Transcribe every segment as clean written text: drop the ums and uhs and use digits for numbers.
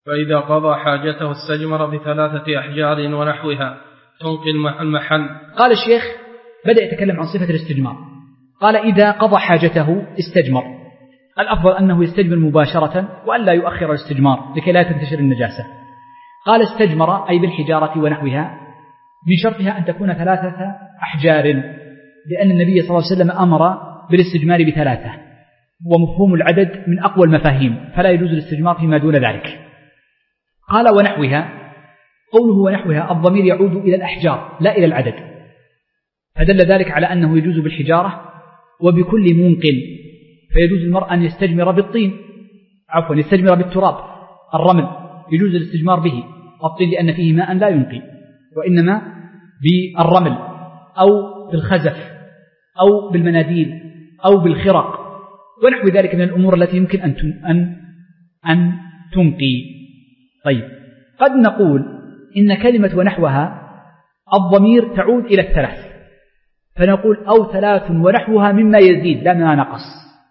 فإذا قضى حاجته استجمر ب3 أحجار ونحوها تنقي المحل. قال الشيخ بدأ يتكلم عن صفة الاستجمار، قال إذا قضى حاجته استجمر. الأفضل أنه يستجمر مباشرة وألا يؤخر الاستجمار لكي لا تنتشر النجاسة. قال استجمر أي بالحجارة ونحوها، من شرطها أن تكون 3 أحجار، لأن النبي صلى الله عليه وسلم أمر بالاستجمار ب3، ومفهوم العدد من أقوى المفاهيم، فلا يجوز الاستجمار فيما دون ذلك. قال ونحوها، قوله ونحوها الضمير يعود إلى الأحجار لا إلى العدد، فدل ذلك على أنه يجوز بالحجارة وبكل منقل، فيجوز المرء أن يستجمر بالطين، يستجمر بالتراب، الرمل يجوز الاستجمار به، الطين لأن فيه ماء لا ينقي، وإنما بالرمل أو بالخزف أو بالمناديل أو بالخرق ونحو ذلك من الأمور التي يمكن أن تنقي. طيب، قد نقول إن كلمة ونحوها الضمير تعود إلى 3، فنقول أو 3 ونحوها مما يزيد لا ما نقص،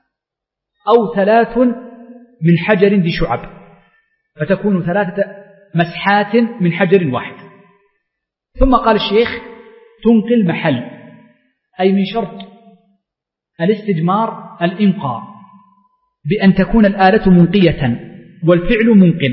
أو 3 من حجر ذي شعب، فتكون 3 مسحات من حجر واحد. ثم قال الشيخ تنقي المحل، أي من شرط الاستجمار الإنقاء، بأن تكون الآلة منقية والفعل منقل.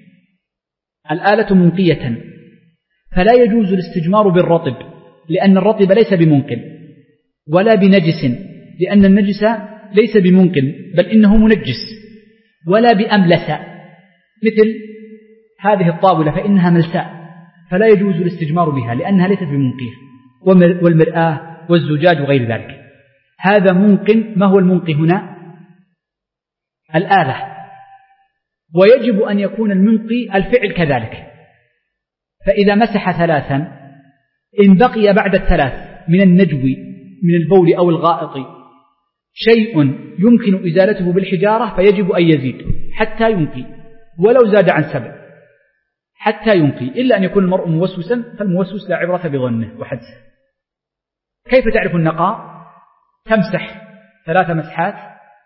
الآلة منقية، فلا يجوز الاستجمار بالرطب، لأن الرطب ليس بمنقل، ولا بنجس، لأن النجس ليس بمنقل بل إنه منجس، ولا بأملس مثل هذه الطاولة فإنها ملساء، فلا يجوز الاستجمار بها لأنها ليست بمنقية، والمرآة والزجاج وغير ذلك. هذا منقل. ما هو المنقي هنا؟ الآلة، ويجب أن يكون المنقي الفعل كذلك. فإذا مسح 3 إن بقي بعد 3 من النجو من البول أو الغائط شيء يمكن إزالته بالحجارة فيجب أن يزيد حتى ينقي، ولو زاد عن 7 حتى ينقي، إلا أن يكون المرء موسوسا، فالموسوس لا عبرة بظنه وحدسه. كيف تعرف النقاء؟ تمسح 3 مسحات،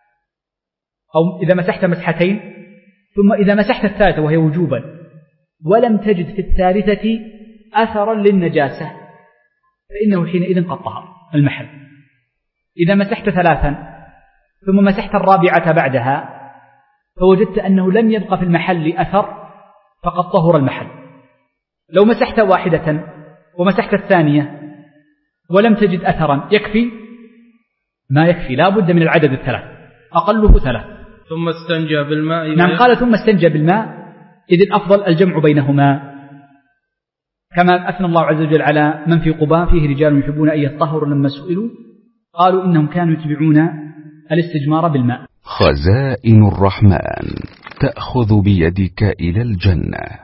أو إذا مسحت مسحتين، ثم إذا مسحت 3 وهي وجوبا ولم تجد في 3 أثرا للنجاسة فإنه حينئذ قد طهر المحل. إذا مسحت 3 ثم مسحت 4 بعدها فوجدت أنه لم يبقى في المحل أثر فقد طهر المحل. لو مسحت 1 ومسحت 2 ولم تجد أثرا يكفي؟ ما يكفي، لا بد من العدد 3، أقله 3. ثم استنجى بالماء. نعم، قال ثم استنجى بالماء، إذ الأفضل الجمع بينهما، كما أثنى الله عز وجل على من في قباء فيه رجال يحبون أن يطهروا لما سئلوا قالوا إنهم كانوا يتبعون الاستجمار بالماء. خزائن الرحمن تأخذ بيدك إلى الجنة.